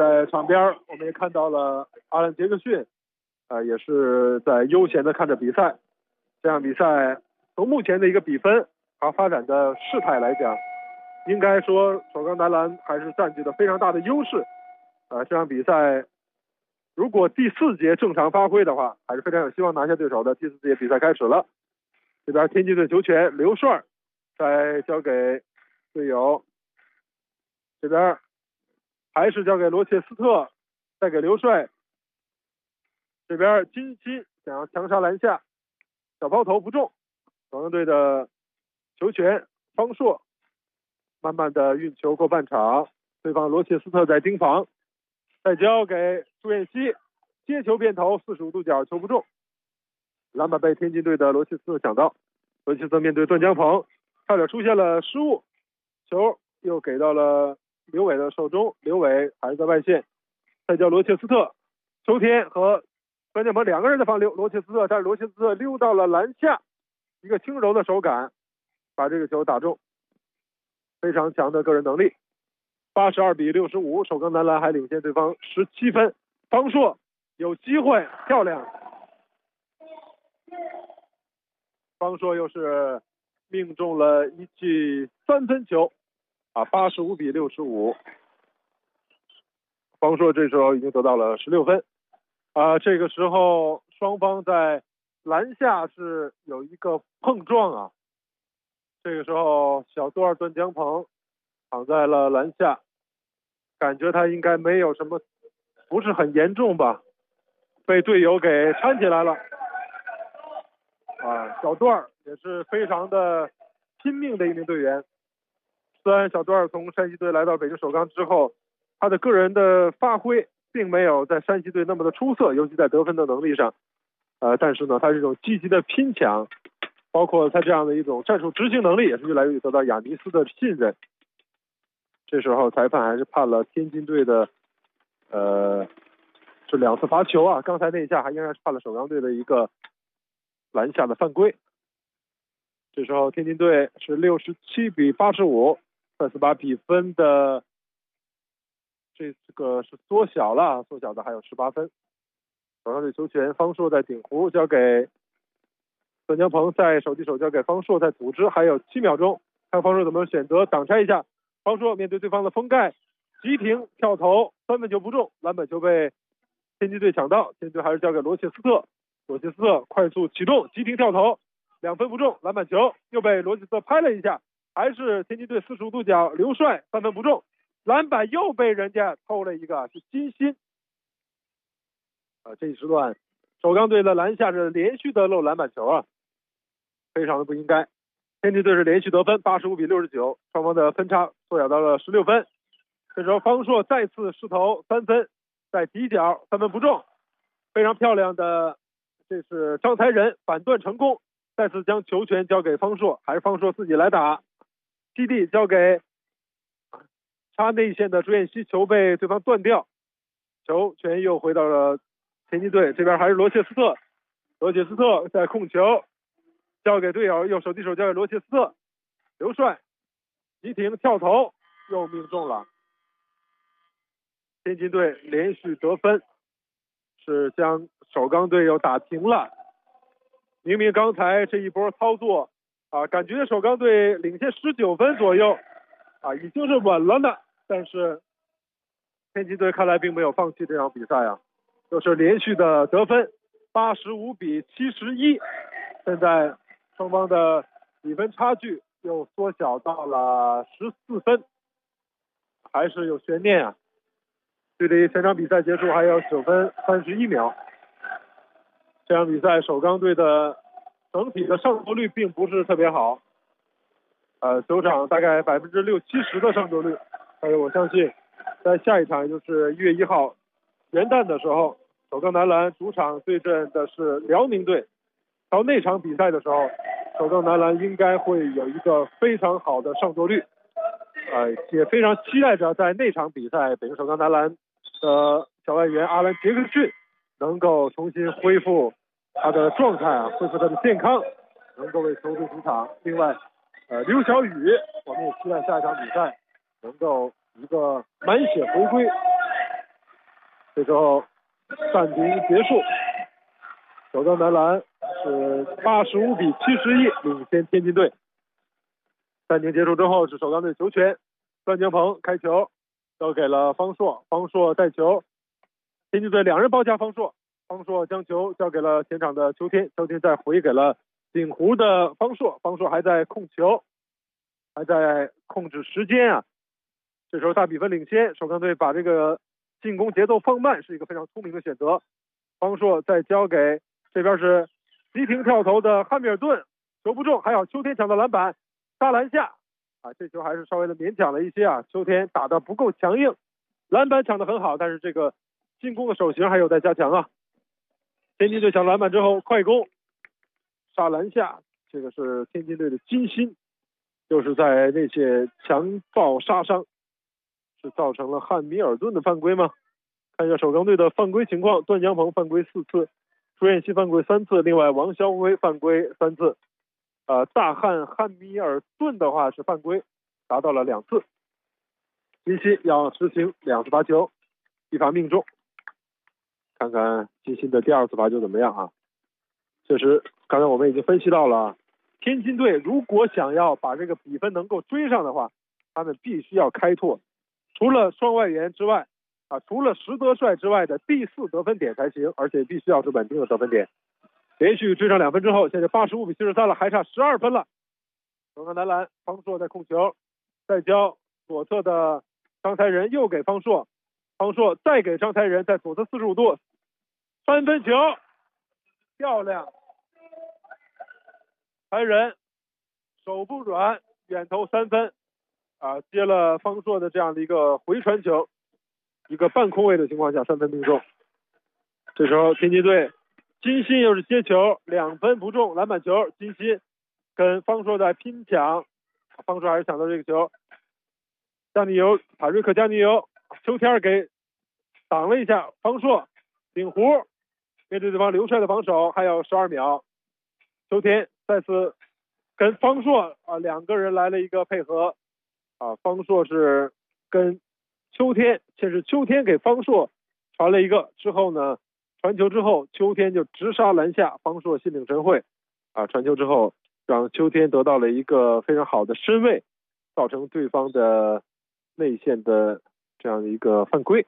在场边我们也看到了阿兰·杰克逊，也是在悠闲的看着比赛。这场比赛从目前的一个比分和发展的事态来讲，应该说首钢男篮还是占据了非常大的优势。这场比赛如果第4节正常发挥的话，还是非常有希望拿下对手的。第4节比赛开始了，这边天津队球权刘帅再交给队友，这边还是交给罗切斯特，再给刘帅，这边金鑫想要强杀篮下，小抛投不中，首钢队的球权方硕慢慢的运球过半场，对方罗切斯特在盯防，再交给朱彦西，接球变投45度角球不中，篮板被天津队的罗切斯特抢到，罗切斯特面对段江鹏差点出现了失误，球又给到了刘伟的手中，刘伟还是在外线，再叫罗切斯特，秋天和段江鹏2个人的防流，罗切斯特，但是罗切斯特溜到了篮下，一个轻柔的手感把这个球打中，非常强的个人能力。82比65，首钢男篮还领先对方17分。方硕有机会，漂亮！方硕又是命中了一记3分球，85比65。方硕这时候已经得到了16分。这个时候双方在篮下是有一个碰撞这个时候小段段江鹏躺在了篮下，感觉他应该没有什么，不是很严重吧，被队友给搀起来了。小段也是非常的拼命的一名队员。虽然小段从山西队来到北京首钢之后，他的个人的发挥并没有在山西队那么的出色，尤其在得分的能力上。但是呢，他这种积极的拼抢，包括他这样的一种战术执行能力，也是越来越得到亚尼斯的信任。这时候裁判还是判了天津队的是2次罚球刚才那一下还应该是判了首钢队的一个篮下的犯规。这时候天津队是67比85，再次把比分的这个是缩小了，缩小的还有18分。首钢队球权，方硕在顶弧交给段江鹏，在手递手交给方硕，在组织还有7秒钟，看方硕怎么选择挡拆一下。方硕面对对方的封盖，急停跳投3分球不中，篮板球被天津队抢到，天津队还是交给罗切斯特，罗切斯特快速启动急停跳投2分不中，篮板球又被罗切斯特拍了一下，还是天津队45度角刘帅3分不中，篮板又被人家偷了一个，是金鑫。这一时段首钢队的篮下是连续的漏篮板球非常的不应该。天津队是连续得分85比69，双方的分差缩小到了16分。这时候方硕再次试投3分，在底角3分不中，非常漂亮的，这是张才仁反断成功，再次将球权交给方硕，还是方硕自己来打，基地交给插内线的朱彦西，球被对方断掉，球权又回到了天津队这边，还是罗切斯特，罗切斯特在控球交给队友，右手递手交给罗切斯特，刘帅急停跳投又命中了，天津队连续得分，是将首钢队又打平了。明明刚才这一波操作感觉首钢队领先19分左右已经是稳了呢，但是天津队看来并没有放弃这场比赛就是连续的得分85比71，现在双方的比分差距又缩小到了14分，还是有悬念距离全场比赛结束还有9分31秒。这场比赛首钢队的整体的胜球率并不是特别好，球场大概60%-70%的胜球率，但是我相信在下一场，也就是1月1号元旦的时候，首钢男篮主场对阵的是辽宁队，到那场比赛的时候，首钢男篮应该会有一个非常好的胜球率，也非常期待着在那场比赛北京首钢男篮的小外援阿兰·杰克逊能够重新恢复他的状态恢复他的健康，能够为球队出场。另外刘晓宇，我们也期待下一场比赛能够一个满血回归。 这时候暂停结束，首钢男篮是85-71领先天津队。暂停结束之后是首钢队球权，段江鹏开球交给了方硕，方硕带球，天津队2人包夹方硕，方硕将球交给了前场的邱天，邱天再回给了鼎湖的方硕，方硕还在控球，还在控制时间啊。这时候大比分领先，首钢队把这个进攻节奏放慢是一个非常聪明的选择。方硕再交给这边是急停跳投的汉密尔顿，球不中，还好邱天抢到篮板，杀篮下啊，这球还是稍微的勉强了一些啊，邱天打得不够强硬，篮板抢得很好，但是这个进攻的手型还有待加强啊。天津队抢篮板之后快攻杀篮下，这个是天津队的金鑫，就是在那些强暴杀伤，是造成了汉密尔顿的犯规吗？看一下首钢队的犯规情况，段江鹏犯规4次，朱彦西犯规3次，另外王肖辉犯规3次。大汉密尔顿的话是犯规达到了2次，金鑫要实行2次罚球，一罚命中。看看金鑫的第2次罚球怎么样啊？确实，刚才我们已经分析到了，天津队如果想要把这个比分能够追上的话，他们必须要开拓除了双外援之外除了石德帅之外的第4得分点才行，而且必须要是稳定的得分点。连续追上2分之后，现在85-73了，还差12分了。首钢男篮方硕在控球，再交左侧的张才仁，又给方硕，方硕再给张才仁，在左侧45度3分球，漂亮！才仁手不软，远投3分接了方硕的这样的一个回传球，一个半空位的情况下3分命中。这时候天津队金鑫又是接球2分不中，篮板球，金鑫跟方硕在拼抢，方硕还是抢到这个球，加尼尤塔瑞克加尼尤邱天给挡了一下，方硕顶湖面对对方刘帅的防守，还有12秒，邱天再次跟方硕2个人来了一个配合方硕是跟邱天，先是邱天给方硕传了一个，之后呢传球之后邱天就直杀篮下，方硕心领神会传球之后让邱天得到了一个非常好的身位，造成对方的内线的这样的一个犯规。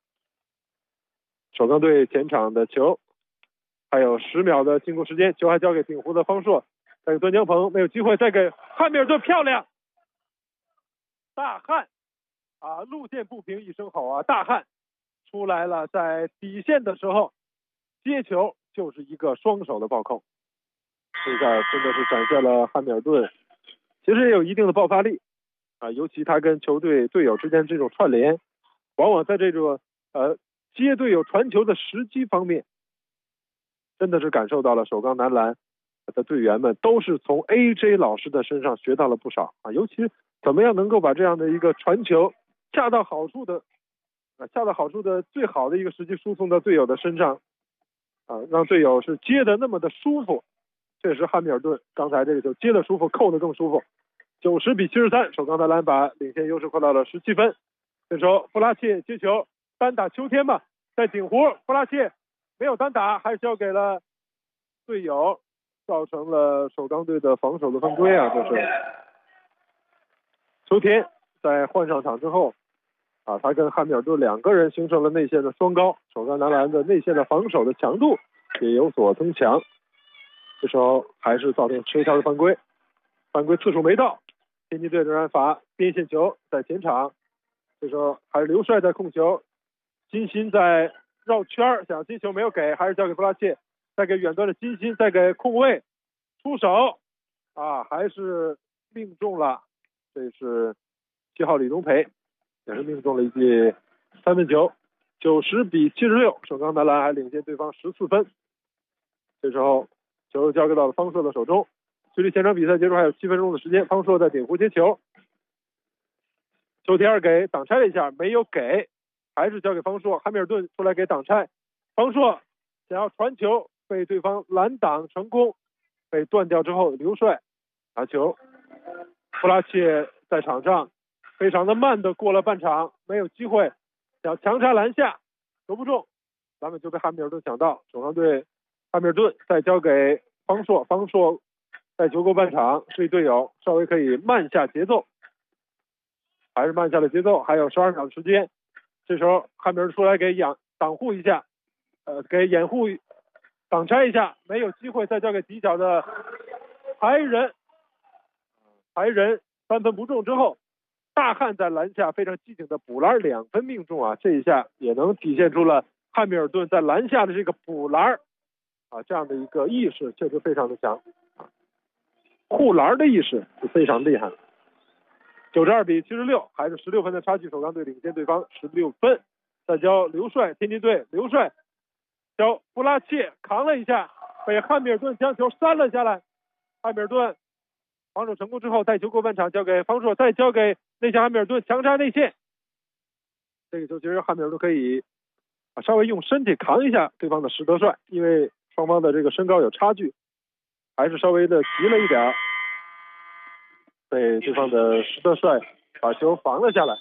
首钢队前场的球还有10秒的进攻时间，球还交给鼎湖的方硕，再给段江鹏没有机会，再给汉密尔顿，漂亮！大汉路线不平一声吼大汉出来了，在底线的时候接球就是一个双手的暴扣，这下真的是展现了汉密尔顿其实也有一定的爆发力尤其他跟球队队友之间这种串联，往往在这种接队友传球的时机方面，真的是感受到了首钢男篮的队员们都是从 AJ 老师的身上学到了不少尤其怎么样能够把这样的一个传球恰到好处的最好的一个时机输送到队友的身上让队友是接的那么的舒服。确实汉密尔顿刚才这个球接的舒服，扣的更舒服。90-73，首钢男篮把领先优势扩到了17分。这时候布拉切接球单打邱天吧，在顶湖布拉切没有单打，还是交给了队友，造成了首钢队的防守的犯规这是邱天在换上场之后他跟汉密尔顿2个人形成了内线的双高，首钢男篮的内线的防守的强度也有所增强。这时候还是造成球条的犯规，犯规次数没到，天津队仍然罚边线球在前场。这时候还是刘帅在控球，金鑫在绕圈想接球没有给，还是交给布拉切，再给远端的金鑫，再给控卫出手还是命中了。这是7号李宗培也是命中了一记3分球。90-76，首钢男篮还领先对方14分。这时候球交给到了方硕的手中，距离前场比赛结束还有7分钟的时间，方硕在顶湖接球，邱天给挡拆了一下没有给，还是交给方硕，汉密尔顿出来给挡拆，方硕想要传球被对方拦挡成功，被断掉之后刘帅拿球，布拉切在场上非常的慢的过了半场，没有机会，想强杀篮下， 球不中，篮板球被汉密尔顿抢到，首钢队汉密尔顿再交给方硕，方硕在球过半场示意队友稍微可以慢下节奏，还是慢下了节奏，还有12秒的时间。这时候汉密尔顿出来给挡护一下，给掩护挡拆一下，没有机会，再交给底角的排人3分不中之后，大汉在篮下非常机警的补篮2分命中啊，这一下也能体现出了汉密尔顿在篮下的这个补篮啊这样的一个意识确实非常的强啊，护篮的意识是非常厉害。92-76，还是16分的差距，首钢队领先对方16分。再交刘帅，天津队刘帅交布拉切扛了一下，被汉密尔顿将球扇了下来。汉密尔顿防守成功之后，带球过半场，交给方硕，再交给内线汉密尔顿强插内线。这个球其实汉密尔顿可以稍微用身体扛一下对方的石德帅，因为双方的这个身高有差距，还是稍微的急了一点，被对方的石德帅把球防了下来。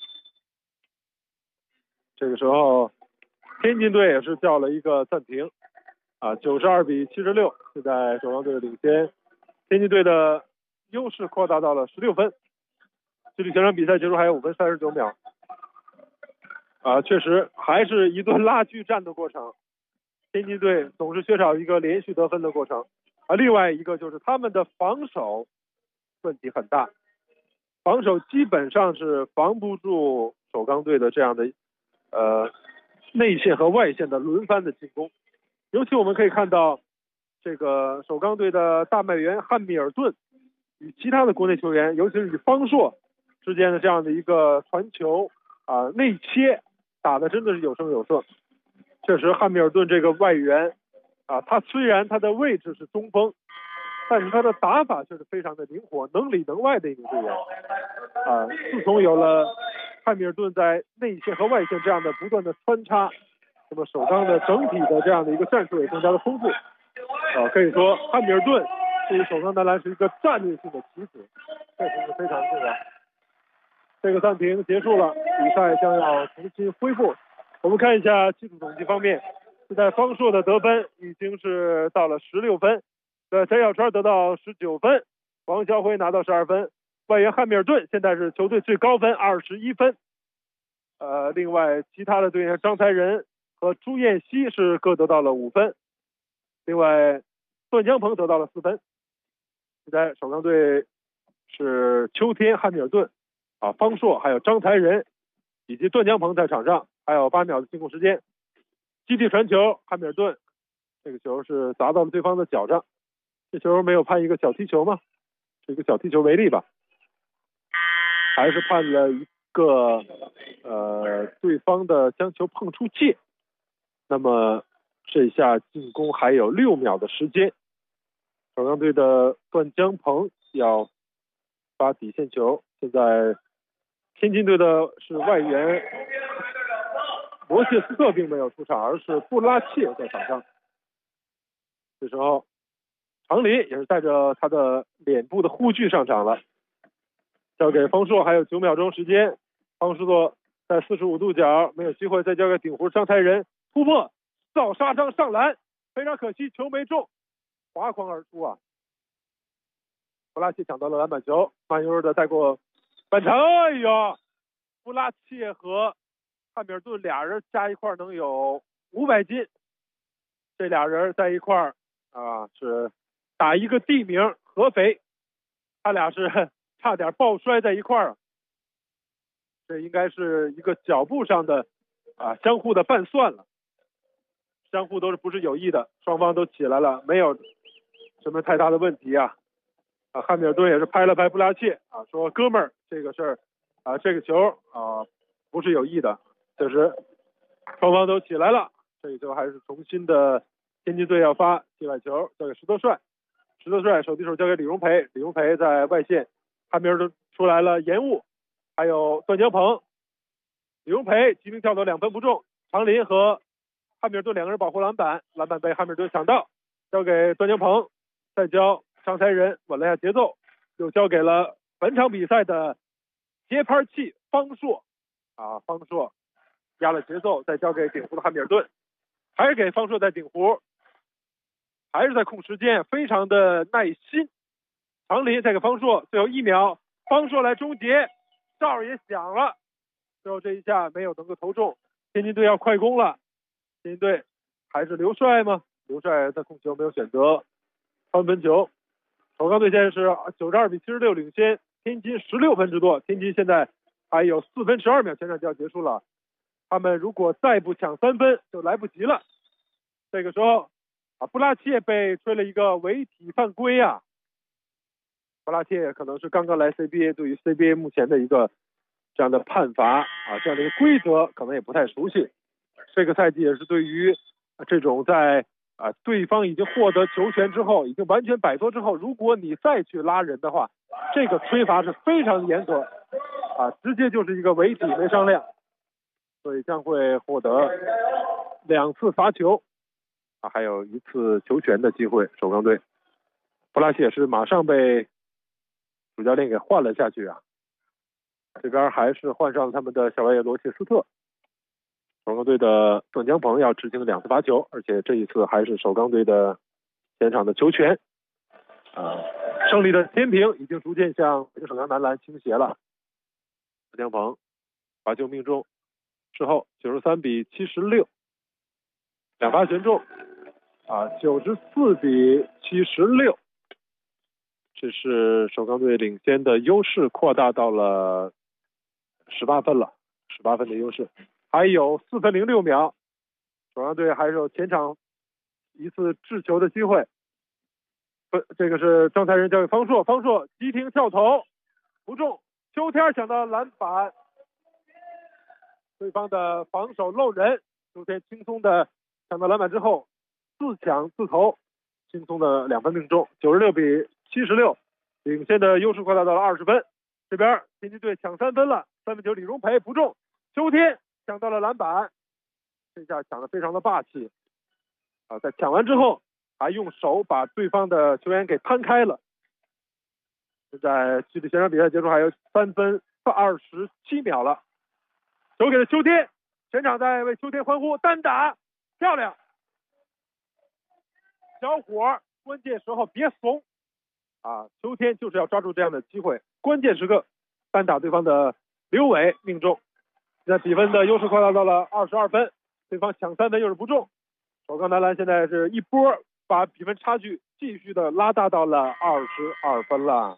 这个时候天津队也是叫了一个暂停啊，92-76，现在首钢队领先，天津队的优势扩大到了16分。距离全场比赛结束还有5分39秒啊，确实还是一顿拉锯战的过程。天津队总是缺少一个连续得分的过程啊，另外一个就是他们的防守问题很大，防守基本上是防不住首钢队的这样的内线和外线的轮番的进攻。尤其我们可以看到这个首钢队的大外援汉密尔顿与其他的国内球员，尤其是与方硕之间的这样的一个传球啊内切打的真的是有声有色。确实汉密尔顿这个外援啊，他虽然他的位置是中锋，但是他的打法却是非常的灵活，能里能外的一名队员啊。自从有了汉密尔顿在内线和外线这样的不断的穿插，那么首钢的整体的这样的一个战术也更加的丰富啊。可以说汉密尔顿对于首钢男篮是一个战略性的棋子，确实是非常重要。这个暂停结束了，比赛将要重新恢复。我们看一下技术统计方面，现在方硕的得分已经是到了16分，翟小川得到19分，王晓辉拿到12分，外援汉密尔顿现在是球队最高分21分。另外其他的队员张才仁和朱彦西是各得到了5分，另外段江鹏得到了4分。现在首钢队是秋天、汉密尔顿啊、方硕还有张才仁以及段江鹏在场上，还有8秒的进攻时间。基地传球，汉密尔顿这个球是砸到了对方的脚上，这球没有判一个小踢球吗？是一个小踢球为例吧，还是判了一个对方的将球碰出界。那么这下进攻还有6秒的时间，首钢队的段江鹏要发底线球。现在天津队的是外援罗切斯特并没有出场，而是布拉切在场上。这时候常林也是带着他的脸部的护具上场了，交给方硕，还有9秒钟时间。方硕在45度角没有机会，再交给顶弧张才仁突破造杀伤上篮，非常可惜球没中，划筐而出啊！布拉切抢到了篮板球，慢悠悠的带过半场。哎呀，布拉切和汉密尔顿俩人加一块能有500斤，这俩人在一块啊是打一个地名合肥，他俩是差点抱摔在一块儿。这应该是一个脚步上的相互的拌蒜了，相互都是不是有意的，双方都起来了，没有什么太大的问题啊。汉密尔顿也是拍了拍布拉切啊，说哥们儿，这个事儿这个球不是有意的。确实双方都起来了，这个球还是重新的天津队要发界外球，交给石德帅，石德帅手递手交给李荣培，李荣培在外线，汉密尔顿出来了延误，还有段江鹏，李荣培急停跳投2分不中，常林和汉密尔顿2个人保护篮板，篮板被汉密尔顿抢到，交给段江鹏，再交张才仁稳了一下节奏，又交给了本场比赛的节拍器方硕方硕压了节奏，再交给顶湖的汉密尔顿，还是给方硕在顶湖，还是在控时间，非常的耐心。常林再给方硕，最后1秒，方硕来终结，哨也响了，最后这一下没有能够投中，天津队要快攻了。天津队还是刘帅吗？刘帅在控球没有选择3分球。首钢队现在是92比76领先天津16分之多。天津现在还有4分12秒，全场就要结束了。他们如果再不抢3分，就来不及了。这个时候布拉切被吹了一个违体犯规啊。布拉切可能是刚刚来 CBA， 对于 CBA 目前的一个这样的判罚这样的一个规则可能也不太熟悉。这个赛季也是对于这种在对方已经获得球权之后，已经完全摆脱之后，如果你再去拉人的话，这个吹罚是非常严格直接就是一个违体没商量，所以将会获得2次罚球还有1次球权的机会。首钢队布拉切是马上被主教练给换了下去这边还是换上了他们的小外野罗切斯特。首钢队的段江鹏要执行2次罚球，而且这一次还是首钢队的前场的球权胜利的天平已经逐渐向北京首钢男篮倾斜了。段江鹏罚球命中，事后93比76，2罚全中94比76，这是首钢队领先的优势扩大到了18分了，18分的优势，还有4分06秒，首钢队还有前场1次制球的机会。这个是张才仁交给方硕，方硕急停跳投不中，秋天抢到篮板，对方的防守漏人，秋天轻松的抢到篮板之后自抢自投，轻松的2分命中，96比76，领先的优势扩大到了20分。这边天津队抢3分了，3分球李荣培不中，秋天抢到了篮板，这下抢得非常的霸气在抢完之后还用手把对方的球员给摊开了。现在距离全场比赛结束还有3分27秒了，球给了秋天，全场在为秋天欢呼，单打漂亮，小伙关键时候别怂秋天就是要抓住这样的机会，关键时刻单打对方的刘伟命中，现在比分的优势扩大到了22分，对方抢3分又是不中，首钢男篮现在是一波把比分差距继续的拉大到了22分了。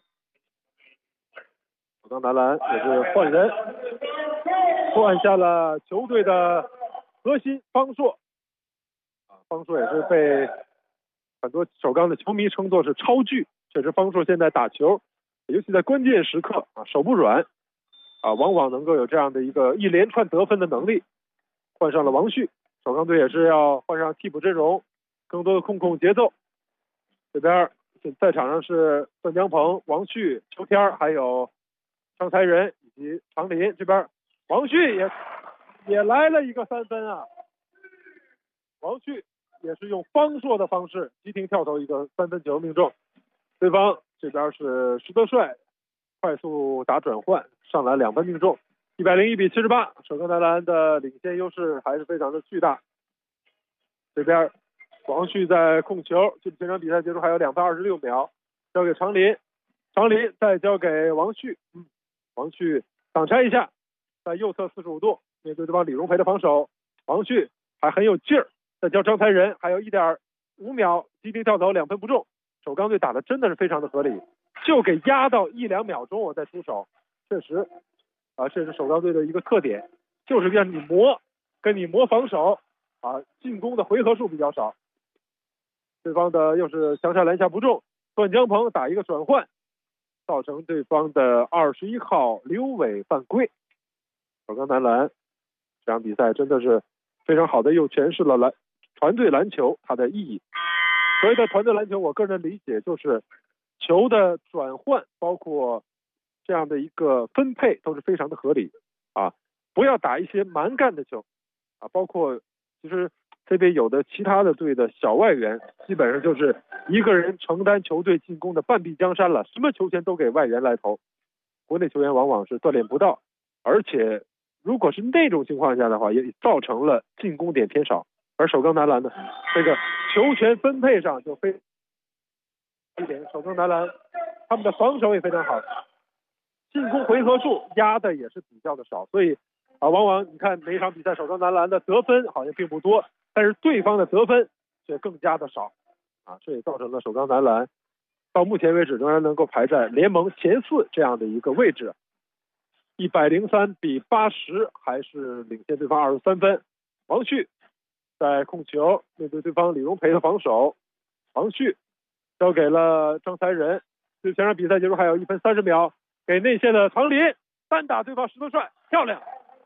首钢男篮也是换人，换下了球队的核心方硕方硕也是被很多首钢的球迷称作是超巨，确实方硕现在打球尤其在关键时刻手不软往往能够有这样的一连串得分的能力。换上了王旭，首钢队也是要换上替补阵容，更多的控节奏。这边在场上是段江鹏、王旭、秋天还有张才仁以及常林，这边王旭也来了一个3分王旭也是用方硕的方式急停跳投一个3分球命中，对方这边是石德帅快速打转换上篮2分命中，101比78，首钢男篮的领先优势还是非常的巨大。这边王旭在控球，距离全场比赛结束还有2分26秒，交给常林，常林再交给王旭，王旭挡拆一下，在右侧45度面对对方李荣培的防守，王旭还很有劲儿，再交张才仁，还有1.5秒急停跳投2分不中，首钢队打的真的是非常的合理，就给压到1-2秒钟我再出手，确实这是首钢队的一个特点，就是让你跟你磨防守进攻的回合数比较少。对方的又是强杀篮下不中，段江鹏打一个转换，造成对方的21号刘伟犯规。首钢男篮这场比赛真的是非常好的又诠释了团队篮球它的意义。所谓的团队篮球，我个人的理解就是球的转换包括这样的一个分配都是非常的合理不要打一些蛮干的球包括其实这边有的其他的队的小外援基本上就是一个人承担球队进攻的半壁江山了，什么球权都给外援来投，国内球员往往是锻炼不到，而且如果是那种情况下的话，也造成了进攻点偏少。而首钢男篮呢，这个球权分配上就非一点，首钢男篮他们的防守也非常好，进攻回合数压的也是比较的少，所以往往你看每一场比赛首钢男篮的得分好像并不多，但是对方的得分却更加的少这也造成了首钢男篮到目前为止仍然能够排在联盟前4这样的一个位置。103-80，还是领先对方23分。王旭在控球，面对对方李荣培的防守，王旭交给了张才仁。对前场比赛结束还有1分30秒，给内线的唐林单打对方石头帅，漂亮！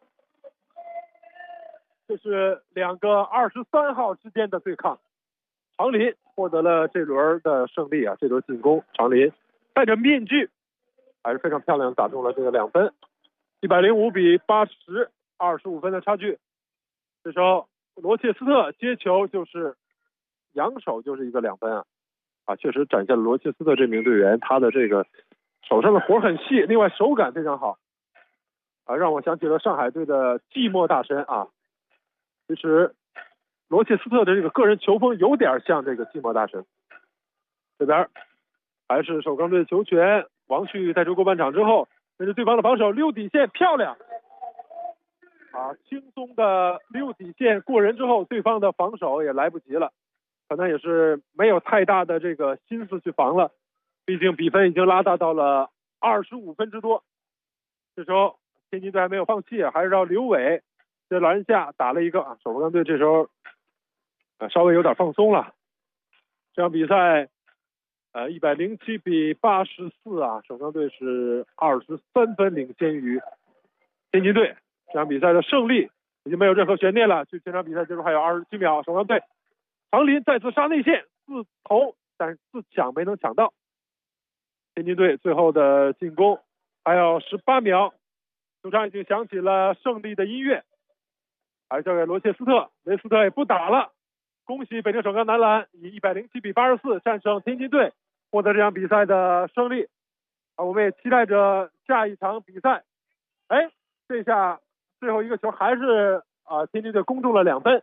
这是2个23号之间的对抗，唐林获得了这轮的胜利这轮进攻，唐林戴着面具还是非常漂亮，打中了这个2分。105-80， 25分的差距。这时候罗切斯特接球就是扬手，就是一个2分确实展现了罗切斯特这名队员他的这个手上的活很细，另外手感非常好让我想起了上海队的寂寞大神其实罗切斯特的这个个人球风有点像这个寂寞大神。这边还是首钢队的球权，王旭带球过半场之后，这是对方的防守，溜底线，漂亮轻松的溜底线过人之后，对方的防守也来不及了，可能也是没有太大的这个心思去防了，毕竟比分已经拉大到了25分之多。这时候天津队还没有放弃，还是让刘伟在篮下打了一个首钢队这时候稍微有点放松了。这场比赛107-84首钢队是23分领先于天津队。这场比赛的胜利已经没有任何悬念了。距这场比赛结束还有27秒，首钢队唐林再次杀内线4投，但是4抢没能抢到。天津队最后的进攻还有18秒，球场已经响起了胜利的音乐，还是交给罗切斯特，雷斯特也不打了。恭喜北京首钢男篮以107-84战胜天津队，获得这场比赛的胜利我们也期待着下一场比赛。这下最后一个球还是天津队攻中了2分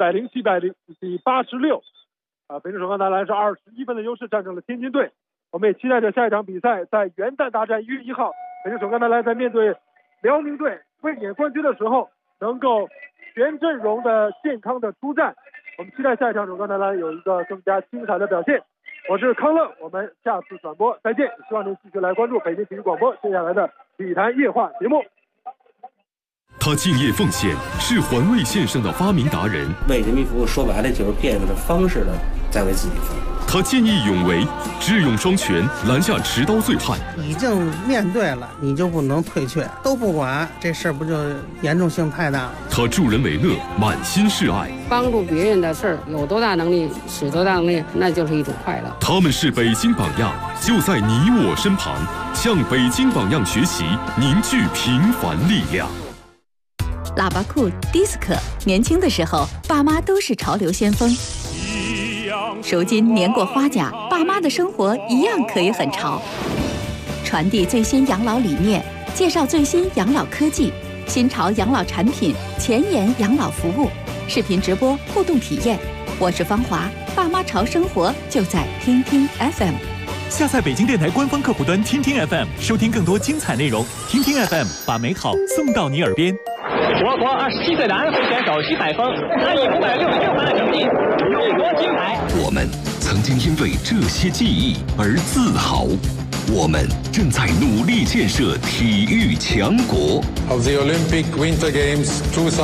，107-86北京首钢男篮是21分的优势战胜了天津队。我们也期待着下一场比赛，在元旦大战1月1号，北京首钢男篮在面对辽宁队卫冕冠军的时候，能够全阵容的健康的出战。我们期待下一场首钢男篮有一个更加精彩的表现。我是康乐，我们下次转播再见。希望您继续来关注北京体育广播接下来的体坛夜话节目。 他敬业奉献，是环卫线上的发明达人。 为人民服务，说白了就是变着方式的在为自己服务。 他见义勇为，智勇双全，拦下持刀醉汉。 已经面对了，你就不能退却，都不管，这事儿不就严重性太大了？ 他助人为乐，满心是爱。 帮助别人的事儿，有多大能力使多大能力，那就是一种快乐。 他们是北京榜样，就在你我身旁，向北京榜样学习，凝聚平凡力量。 喇叭裤、迪斯科，年轻的时候，爸妈都是潮流先锋。如今年过花甲，爸妈的生活一样可以很潮。传递最新养老理念，介绍最新养老科技、新潮养老产品、前沿养老服务，视频直播互动体验。我是芳华，爸妈潮生活就在听听 FM。 下载北京电台官方客户端听听 FM， 收听更多精彩内容。听听 FM， 把美好送到你耳边。 我国27岁的安徽选手徐海峰，他以566分的成绩荣夺金牌。 我们曾经因为这些记忆而自豪，我们正在努力建设体育强国。 Of the Olympic Winter Games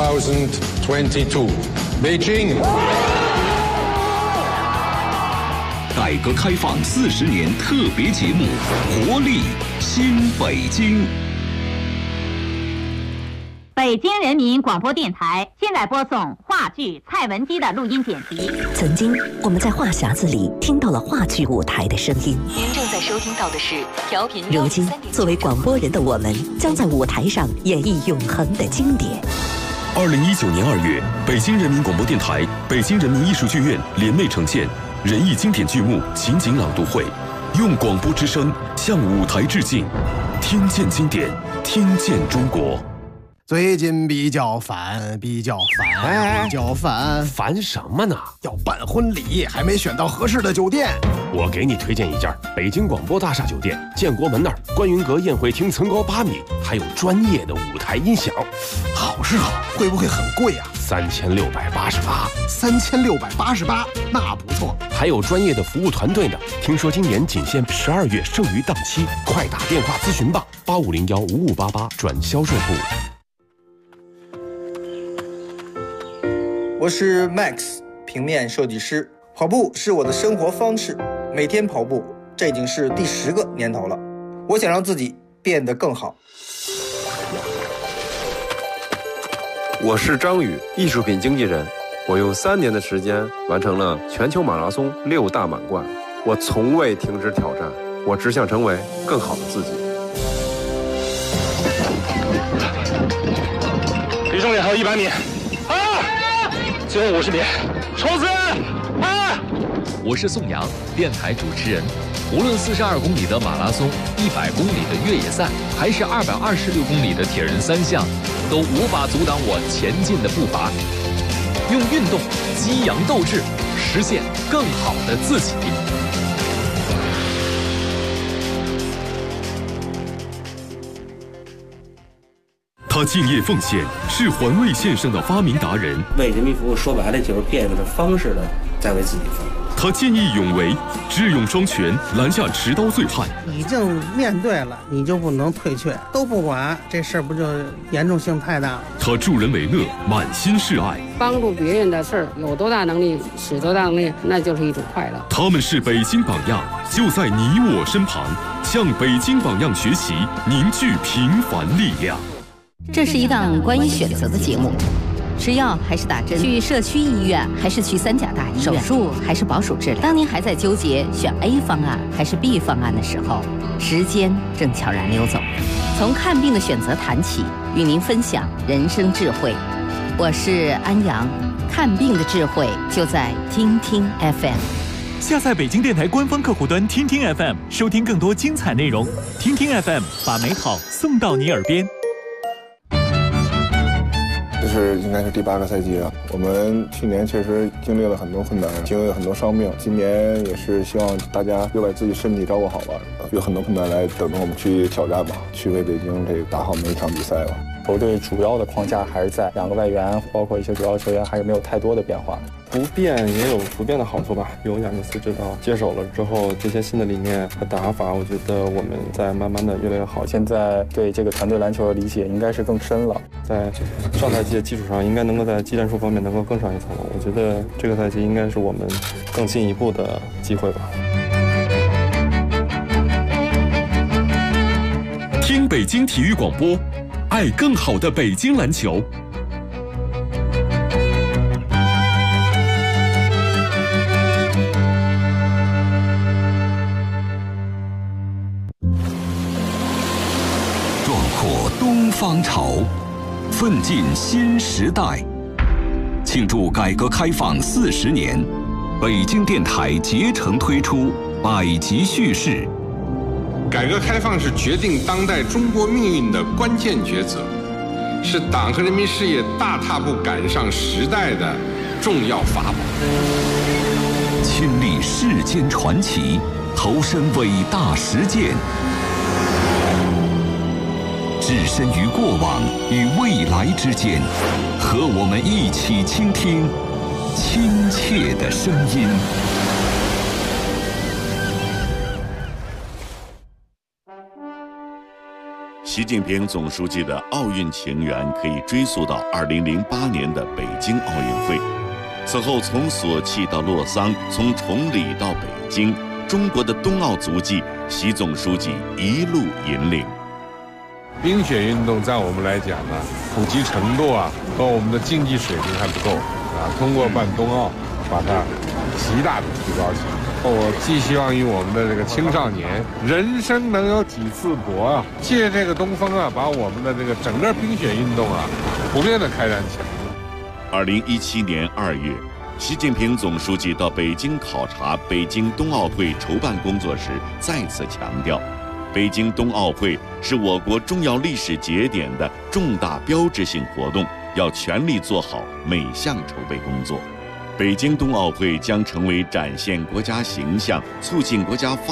2022, Beijing。 改革开放40年特别节目《活力新北京》。 北京人民广播电台现在播送话剧《蔡文姬》的录音剪辑。 曾经，我们在话匣子里听到了话剧舞台的声音。您正在收听到的是调频。如今，作为广播人的我们，将在舞台上演绎永恒的经典。 2019年2月，北京人民广播电台、北京人民艺术剧院联袂呈现人艺经典剧目情景朗读会，用广播之声向舞台致敬，听见经典，听见中国。 最近比较烦， 烦什么呢？ 要办婚礼，还没选到合适的酒店。 我给你推荐一家北京广播大厦酒店，建国门那儿观云阁宴会厅层高8米，还有专业的舞台音响。 好是好，会不会很贵啊？3688，那不错。 还有专业的服务团队呢。听说今年仅限12月剩余档期，快打电话咨询吧，85015588转销售部。 我是 Max， 平面设计师。跑步是我的生活方式，每天跑步，这已经是第10个年头了。我想让自己变得更好。 我是张宇，艺术品经纪人。我用3年的时间完成了全球马拉松6大满贯。我从未停止挑战，我只想成为更好的自己。 离终点还有100米。最后50米，冲刺！ 我是宋阳，电台主持人。无论42公里的马拉松、100公里的越野赛，还是226公里的铁人3项，都无法阻挡我前进的步伐。用运动激扬斗志，实现更好的自己。 他敬业奉献，是环卫线上的发明达人。 为人民服务，说白了就是变着方式的在为自己服务。 他见义勇为，智勇双全，拦下持刀罪犯。 已经面对了，你就不能退却，都不管，这事儿不就严重性太大了？ 他助人为乐，满心是爱。 帮助别人的事儿，有多大能力使多大能力，那就是一种快乐。 他们是北京榜样，就在你我身旁，向北京榜样学习，凝聚平凡力量。 这是一档关于选择的节目，吃药还是打针，去社区医院还是去3甲大医院，手术还是保守治疗。当您还在纠结选 A 方案还是 B 方案的时候，时间正悄然溜走。从看病的选择谈起，与您分享人生智慧。我是安阳，看病的智慧就在听听 FM。 下载北京电台官方客户端听听 FM， 收听更多精彩内容。听听 FM， 把美好送到你耳边。 这应该是第8个赛季了。我们去年确实经历了很多困难，经历了很多伤病。今年也是希望大家又把自己身体照顾好吧，有很多困难来等着我们去挑战吧，去为北京这个打好每一场比赛吧。 球队主要的框架还是在2个外援，包括一些主要球员还是没有太多的变化。 不变也有不变的好处吧。有亚尼斯指导接手了之后，这些新的理念和打法，我觉得我们在慢慢的越来越好。 现在对这个团队篮球的理解应该是更深了， 在上赛季的基础上，应该能够在技战术方面能够更上一层楼。我觉得这个赛季应该是我们更进一步的机会吧。 听北京体育广播，爱更好的北京篮球。 壮阔东方潮，奋进新时代。庆祝改革开放40年，北京电台竭诚推出百集叙事。 改革开放是决定当代中国命运的关键抉择，是党和人民事业大踏步赶上时代的重要法宝。 亲历世间传奇，投身伟大实践，置身于过往与未来之间，和我们一起倾听亲切的声音。 习近平总书记的奥运情缘可以追溯到2008年的北京奥运会。此后，从索契到洛桑，从崇礼到北京，中国的冬奥足迹，习总书记一路引领。 冰雪运动在我们来讲呢，普及程度和我们的竞技水平还不够通过办冬奥，把它极大的提高起来。我寄希望于我们的这个青少年，人生能有几次搏借这个东风把我们的这个整个冰雪运动普遍的开展起来。 2017年2月，习近平总书记到北京考察北京冬奥会筹办工作时，再次强调， 北京冬奥会是我国重要历史节点的重大标志性活动，要全力做好每项筹备工作。北京冬奥会将成为展现国家形象、促进国家发